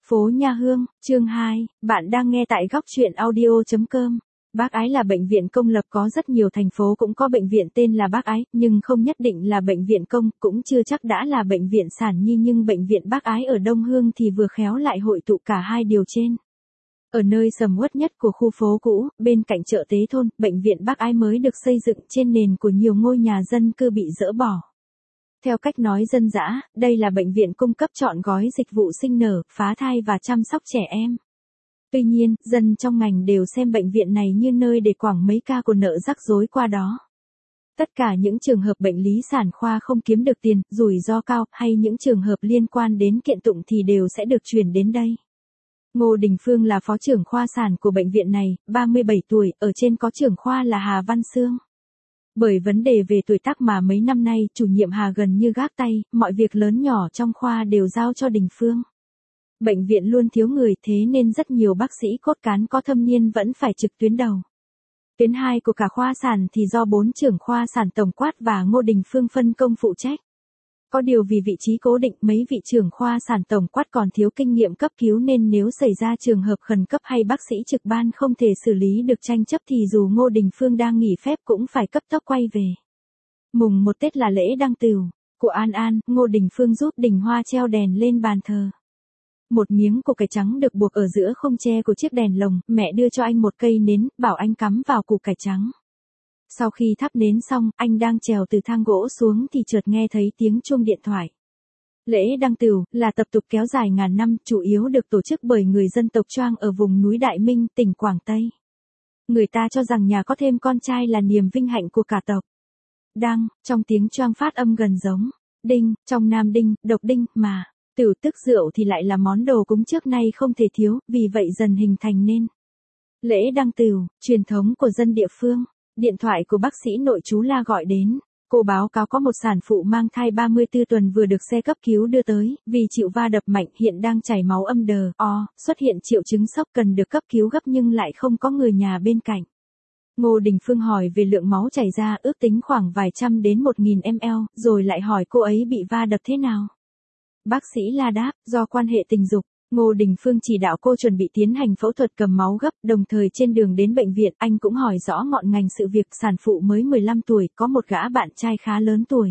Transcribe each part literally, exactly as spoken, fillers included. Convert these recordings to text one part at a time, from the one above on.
Phố Nha Hương, chương hai, bạn đang nghe tại góc truyện audio chấm com. Bác Ái là bệnh viện công lập, có rất nhiều thành phố cũng có bệnh viện tên là Bác Ái, nhưng không nhất định là bệnh viện công, cũng chưa chắc đã là bệnh viện sản nhi, nhưng bệnh viện Bác Ái ở Đông Hương thì vừa khéo lại hội tụ cả hai điều trên. Ở nơi sầm uất nhất của khu phố cũ, bên cạnh chợ Tế Thôn, bệnh viện Bác Ái mới được xây dựng trên nền của nhiều ngôi nhà dân cư bị dỡ bỏ. Theo cách nói dân dã, đây là bệnh viện cung cấp trọn gói dịch vụ sinh nở, phá thai và chăm sóc trẻ em. Tuy nhiên, dân trong ngành đều xem bệnh viện này như nơi để quẳng mấy ca của nợ rắc rối qua đó. Tất cả những trường hợp bệnh lý sản khoa không kiếm được tiền, rủi ro cao, hay những trường hợp liên quan đến kiện tụng thì đều sẽ được chuyển đến đây. Ngô Đình Phương là phó trưởng khoa sản của bệnh viện này, ba mươi bảy tuổi, ở trên có trưởng khoa là Hà Văn Sương. Bởi vấn đề về tuổi tác mà mấy năm nay, chủ nhiệm Hà gần như gác tay, mọi việc lớn nhỏ trong khoa đều giao cho Đình Phương. Bệnh viện luôn thiếu người, thế nên rất nhiều bác sĩ cốt cán có thâm niên vẫn phải trực tuyến đầu. Tuyến hai của cả khoa sản thì do bốn trưởng khoa sản tổng quát và Ngô Đình Phương phân công phụ trách. Có điều vì vị trí cố định, mấy vị trưởng khoa sản tổng quát còn thiếu kinh nghiệm cấp cứu nên nếu xảy ra trường hợp khẩn cấp hay bác sĩ trực ban không thể xử lý được tranh chấp thì dù Ngô Đình Phương đang nghỉ phép cũng phải cấp tốc quay về. Mùng một Tết là lễ đăng tửu của An An, Ngô Đình Phương giúp Đình Hoa treo đèn lên bàn thờ. Một miếng củ cải trắng được buộc ở giữa khung tre của chiếc đèn lồng, mẹ đưa cho anh một cây nến, bảo anh cắm vào củ cải trắng. Sau khi thắp nến xong, anh đang trèo từ thang gỗ xuống thì chợt nghe thấy tiếng chuông điện thoại. Lễ đăng tửu là tập tục kéo dài ngàn năm, chủ yếu được tổ chức bởi người dân tộc Choang ở vùng núi Đại Minh, tỉnh Quảng Tây. Người ta cho rằng nhà có thêm con trai là niềm vinh hạnh của cả tộc. Đăng, trong tiếng Choang phát âm gần giống đinh, trong Nam Đinh, độc đinh, mà tửu tức rượu thì lại là món đồ cúng trước nay không thể thiếu, vì vậy dần hình thành nên lễ đăng tửu, truyền thống của dân địa phương. Điện thoại của bác sĩ nội trú La gọi đến. Cô báo cáo có một sản phụ mang thai ba mươi tư tuần vừa được xe cấp cứu đưa tới, vì chịu va đập mạnh hiện đang chảy máu âm đờ, o, xuất hiện triệu chứng sốc cần được cấp cứu gấp nhưng lại không có người nhà bên cạnh. Ngô Đình Phương hỏi về lượng máu chảy ra, ước tính khoảng vài trăm đến một nghìn mi li lít, rồi lại hỏi cô ấy bị va đập thế nào. Bác sĩ La đáp, do quan hệ tình dục. Ngô Đình Phương chỉ đạo cô chuẩn bị tiến hành phẫu thuật cầm máu gấp, đồng thời trên đường đến bệnh viện anh cũng hỏi rõ ngọn ngành sự việc. Sản phụ mới mười lăm tuổi, có một gã bạn trai khá lớn tuổi.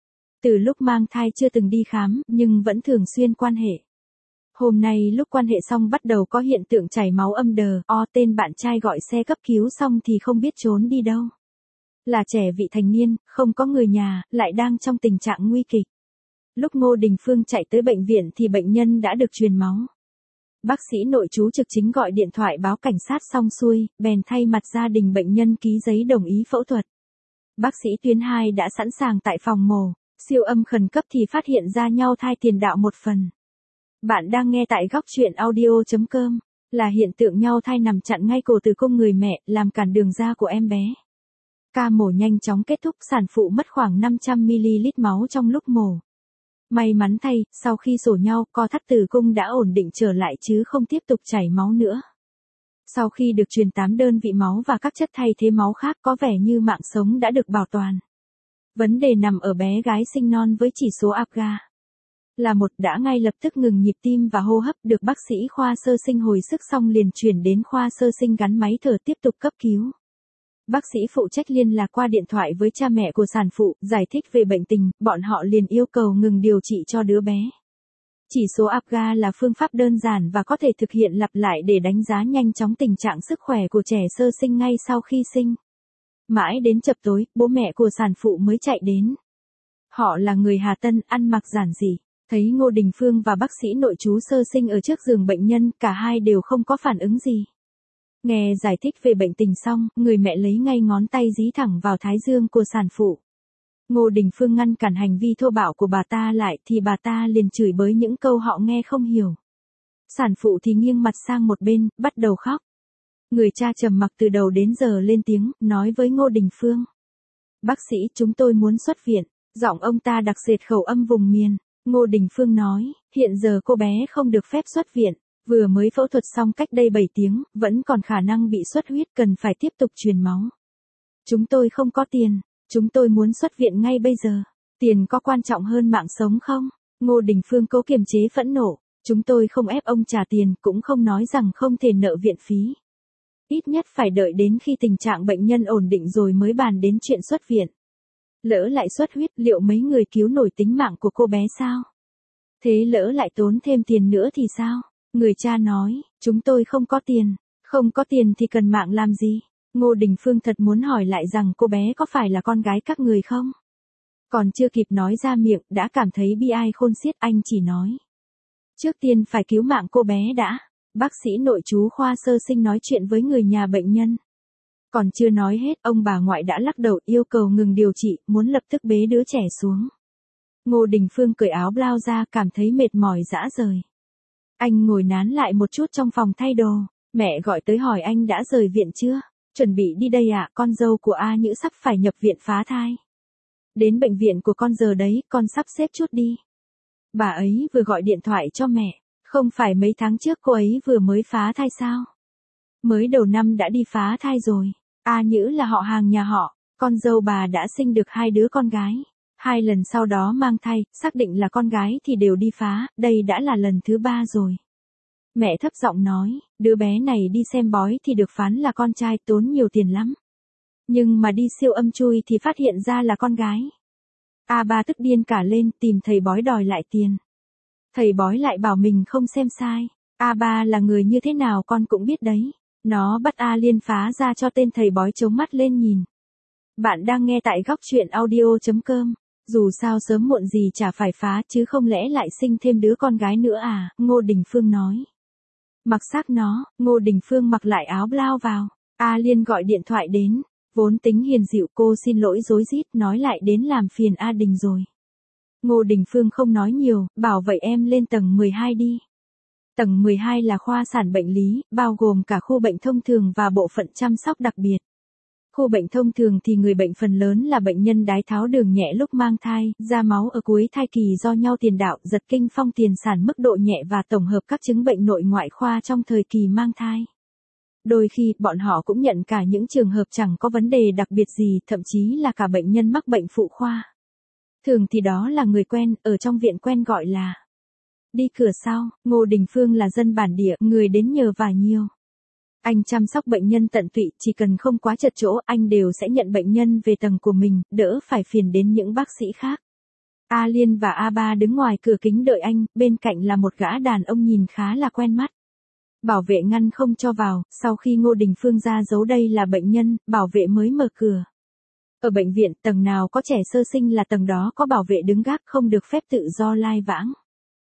Từ lúc mang thai chưa từng đi khám, nhưng vẫn thường xuyên quan hệ. Hôm nay lúc quan hệ xong bắt đầu có hiện tượng chảy máu âm đờ, o, tên bạn trai gọi xe cấp cứu xong thì không biết trốn đi đâu. Là trẻ vị thành niên, không có người nhà, lại đang trong tình trạng nguy kịch. Lúc Ngô Đình Phương chạy tới bệnh viện thì bệnh nhân đã được truyền máu. Bác sĩ nội trú trực chính gọi điện thoại báo cảnh sát xong xuôi, bèn thay mặt gia đình bệnh nhân ký giấy đồng ý phẫu thuật. Bác sĩ tuyến hai đã sẵn sàng tại phòng mổ, siêu âm khẩn cấp thì phát hiện ra nhau thai tiền đạo một phần. Bạn đang nghe tại góc truyện audio chấm com, là hiện tượng nhau thai nằm chặn ngay cổ tử cung người mẹ, làm cản đường ra của em bé. Ca mổ nhanh chóng kết thúc, sản phụ mất khoảng năm trăm mi li lít máu trong lúc mổ. May mắn thay, sau khi sổ nhau, co thắt tử cung đã ổn định trở lại chứ không tiếp tục chảy máu nữa. Sau khi được truyền tám đơn vị máu và các chất thay thế máu khác, có vẻ như mạng sống đã được bảo toàn. Vấn đề nằm ở bé gái sinh non với chỉ số a pê giê là một, đã ngay lập tức ngừng nhịp tim và hô hấp, được bác sĩ khoa sơ sinh hồi sức xong liền chuyển đến khoa sơ sinh gắn máy thở tiếp tục cấp cứu. Bác sĩ phụ trách liên lạc qua điện thoại với cha mẹ của sản phụ, giải thích về bệnh tình, bọn họ liền yêu cầu ngừng điều trị cho đứa bé. Chỉ số a pê giê là phương pháp đơn giản và có thể thực hiện lặp lại để đánh giá nhanh chóng tình trạng sức khỏe của trẻ sơ sinh ngay sau khi sinh. Mãi đến chập tối, bố mẹ của sản phụ mới chạy đến. Họ là người Hà Tân, ăn mặc giản dị. Thấy Ngô Đình Phương và bác sĩ nội trú sơ sinh ở trước giường bệnh nhân, cả hai đều không có phản ứng gì. Nghe giải thích về bệnh tình xong, người mẹ lấy ngay ngón tay dí thẳng vào thái dương của sản phụ. Ngô Đình Phương ngăn cản hành vi thô bạo của bà ta lại thì bà ta liền chửi bới những câu họ nghe không hiểu. Sản phụ thì nghiêng mặt sang một bên, bắt đầu khóc. Người cha trầm mặc từ đầu đến giờ lên tiếng, nói với Ngô Đình Phương. Bác sĩ, chúng tôi muốn xuất viện. Giọng ông ta đặc sệt khẩu âm vùng miền. Ngô Đình Phương nói, hiện giờ cô bé không được phép xuất viện. Vừa mới phẫu thuật xong cách đây bảy tiếng, vẫn còn khả năng bị xuất huyết, cần phải tiếp tục truyền máu. Chúng tôi không có tiền, chúng tôi muốn xuất viện ngay bây giờ. Tiền có quan trọng hơn mạng sống không? Ngô Đình Phương cố kiềm chế phẫn nộ. Chúng tôi không ép ông trả tiền, cũng không nói rằng không thể nợ viện phí. Ít nhất phải đợi đến khi tình trạng bệnh nhân ổn định rồi mới bàn đến chuyện xuất viện. Lỡ lại xuất huyết, liệu mấy người cứu nổi tính mạng của cô bé sao? Thế lỡ lại tốn thêm tiền nữa thì sao? Người cha nói, chúng tôi không có tiền. Không có tiền thì cần mạng làm gì? Ngô Đình Phương thật muốn hỏi lại rằng cô bé có phải là con gái các người không? Còn chưa kịp nói ra miệng, đã cảm thấy bi ai khôn xiết, anh chỉ nói. Trước tiên phải cứu mạng cô bé đã. Bác sĩ nội trú khoa sơ sinh nói chuyện với người nhà bệnh nhân. Còn chưa nói hết, ông bà ngoại đã lắc đầu yêu cầu ngừng điều trị, muốn lập tức bế đứa trẻ xuống. Ngô Đình Phương cởi áo blau ra, cảm thấy mệt mỏi rã rời. Anh ngồi nán lại một chút trong phòng thay đồ. Mẹ gọi tới hỏi anh đã rời viện chưa? Chuẩn bị đi đây ạ, con dâu của A Nhữ sắp phải nhập viện phá thai. Đến bệnh viện của con giờ đấy, con sắp xếp chút đi. Bà ấy vừa gọi điện thoại cho mẹ. Không phải mấy tháng trước cô ấy vừa mới phá thai sao? Mới đầu năm đã đi phá thai rồi. A Nhữ là họ hàng nhà họ, con dâu bà đã sinh được hai đứa con gái. Hai lần sau đó mang thai, xác định là con gái thì đều đi phá, đây đã là lần thứ ba rồi. Mẹ thấp giọng nói, đứa bé này đi xem bói thì được phán là con trai, tốn nhiều tiền lắm. Nhưng mà đi siêu âm chui thì phát hiện ra là con gái. A ba tức điên cả lên, tìm thầy bói đòi lại tiền. Thầy bói lại bảo mình không xem sai. A ba là người như thế nào con cũng biết đấy. Nó bắt A Liên phá ra cho tên thầy bói chống mắt lên nhìn. Bạn đang nghe tại góc truyện audio chấm com. Dù sao sớm muộn gì chả phải phá chứ không lẽ lại sinh thêm đứa con gái nữa à, Ngô Đình Phương nói. Mặc xác nó, Ngô Đình Phương mặc lại áo blau vào. A Liên gọi điện thoại đến. Vốn tính hiền dịu, cô xin lỗi rối rít, nói lại đến làm phiền A Đình rồi. Ngô Đình Phương không nói nhiều, bảo vậy em lên tầng mười hai đi. Tầng mười hai là khoa sản bệnh lý, bao gồm cả khu bệnh thông thường và bộ phận chăm sóc đặc biệt. Khu bệnh thông thường thì người bệnh phần lớn là bệnh nhân đái tháo đường nhẹ lúc mang thai, ra máu ở cuối thai kỳ do nhau tiền đạo, giật kinh phong tiền sản mức độ nhẹ và tổng hợp các chứng bệnh nội ngoại khoa trong thời kỳ mang thai. Đôi khi, bọn họ cũng nhận cả những trường hợp chẳng có vấn đề đặc biệt gì, thậm chí là cả bệnh nhân mắc bệnh phụ khoa. Thường thì đó là người quen, ở trong viện quen gọi là đi cửa sau. Ngô Đình Phương là dân bản địa, người đến nhờ vả nhiều. Anh chăm sóc bệnh nhân tận tụy, chỉ cần không quá chật chỗ, anh đều sẽ nhận bệnh nhân về tầng của mình, đỡ phải phiền đến những bác sĩ khác. A Liên và A Ba đứng ngoài cửa kính đợi anh, bên cạnh là một gã đàn ông nhìn khá là quen mắt. Bảo vệ ngăn không cho vào, sau khi Ngô Đình Phương ra dấu đây là bệnh nhân, bảo vệ mới mở cửa. Ở bệnh viện, tầng nào có trẻ sơ sinh là tầng đó có bảo vệ đứng gác, không được phép tự do lai vãng.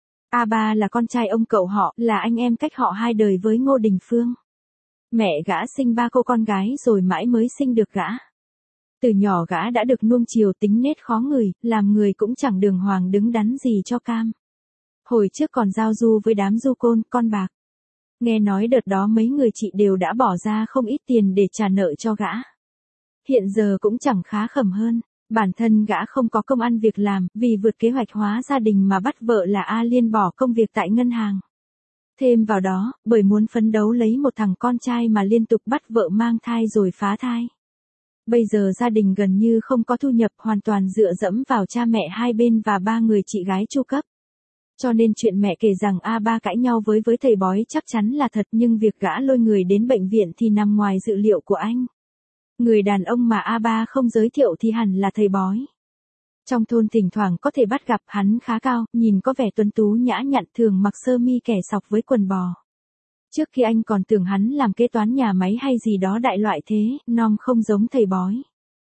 A Ba là con trai ông cậu họ, là anh em cách họ hai đời với Ngô Đình Phương. Mẹ gã sinh ba cô con gái rồi mãi mới sinh được gã. Từ nhỏ gã đã được nuông chiều, tính nết khó ngửi, làm người cũng chẳng đường hoàng đứng đắn gì cho cam. Hồi trước còn giao du với đám du côn, con bạc. Nghe nói đợt đó mấy người chị đều đã bỏ ra không ít tiền để trả nợ cho gã. Hiện giờ cũng chẳng khá khẩm hơn, bản thân gã không có công ăn việc làm, vì vượt kế hoạch hóa gia đình mà bắt vợ là A Liên bỏ công việc tại ngân hàng. Thêm vào đó, bởi muốn phấn đấu lấy một thằng con trai mà liên tục bắt vợ mang thai rồi phá thai. Bây giờ gia đình gần như không có thu nhập, hoàn toàn dựa dẫm vào cha mẹ hai bên và ba người chị gái chu cấp. Cho nên chuyện mẹ kể rằng A Ba cãi nhau với với thầy bói chắc chắn là thật, nhưng việc gã lôi người đến bệnh viện thì nằm ngoài dự liệu của anh. Người đàn ông mà A Ba không giới thiệu thì hẳn là thầy bói. Trong thôn thỉnh thoảng có thể bắt gặp, hắn khá cao, nhìn có vẻ tuấn tú nhã nhặn, thường mặc sơ mi kẻ sọc với quần bò. Trước khi anh còn tưởng hắn làm kế toán nhà máy hay gì đó đại loại thế, nom không giống thầy bói.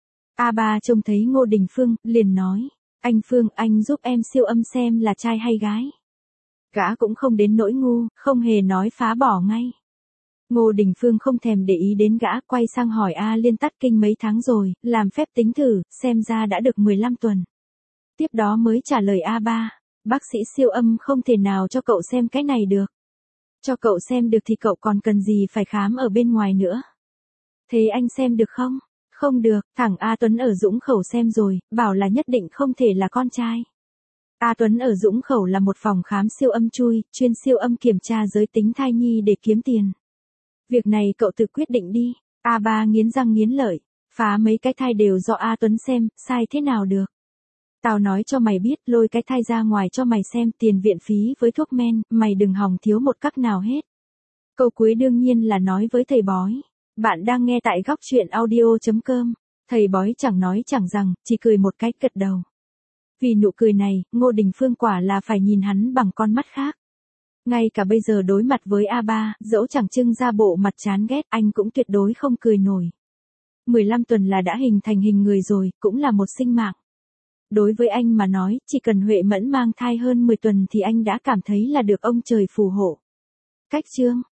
A Ba trông thấy Ngô Đình Phương, liền nói, anh Phương, anh giúp em siêu âm xem là trai hay gái. Gã cũng không đến nỗi ngu, không hề nói phá bỏ ngay. Ngô Đình Phương không thèm để ý đến gã, quay sang hỏi A Liên tắt kinh mấy tháng rồi, làm phép tính thử, xem ra đã được mười lăm tuần. Tiếp đó mới trả lời A Ba, bác sĩ siêu âm không thể nào cho cậu xem cái này được. Cho cậu xem được thì cậu còn cần gì phải khám ở bên ngoài nữa. Thế anh xem được không? Không được, thằng A Tuấn ở Dũng Khẩu xem rồi, bảo là nhất định không thể là con trai. A Tuấn ở Dũng Khẩu là một phòng khám siêu âm chui, chuyên siêu âm kiểm tra giới tính thai nhi để kiếm tiền. Việc này cậu tự quyết định đi. A Ba nghiến răng nghiến lợi, phá mấy cái thai đều do A Tuấn xem, sai thế nào được. Tao nói cho mày biết, lôi cái thai ra ngoài cho mày xem, tiền viện phí với thuốc men, mày đừng hòng thiếu một cắc nào hết. Câu cuối đương nhiên là nói với thầy bói. Bạn đang nghe tại góc chuyện audio.com. Thầy bói chẳng nói chẳng rằng, chỉ cười một cái gật đầu. Vì nụ cười này, Ngô Đình Phương quả là phải nhìn hắn bằng con mắt khác. Ngay cả bây giờ đối mặt với A ba, dẫu chẳng trưng ra bộ mặt chán ghét, anh cũng tuyệt đối không cười nổi. mười lăm tuần là đã hình thành hình người rồi, cũng là một sinh mạng. Đối với anh mà nói, chỉ cần Huệ Mẫn mang thai hơn mười tuần thì anh đã cảm thấy là được ông trời phù hộ. Cách chương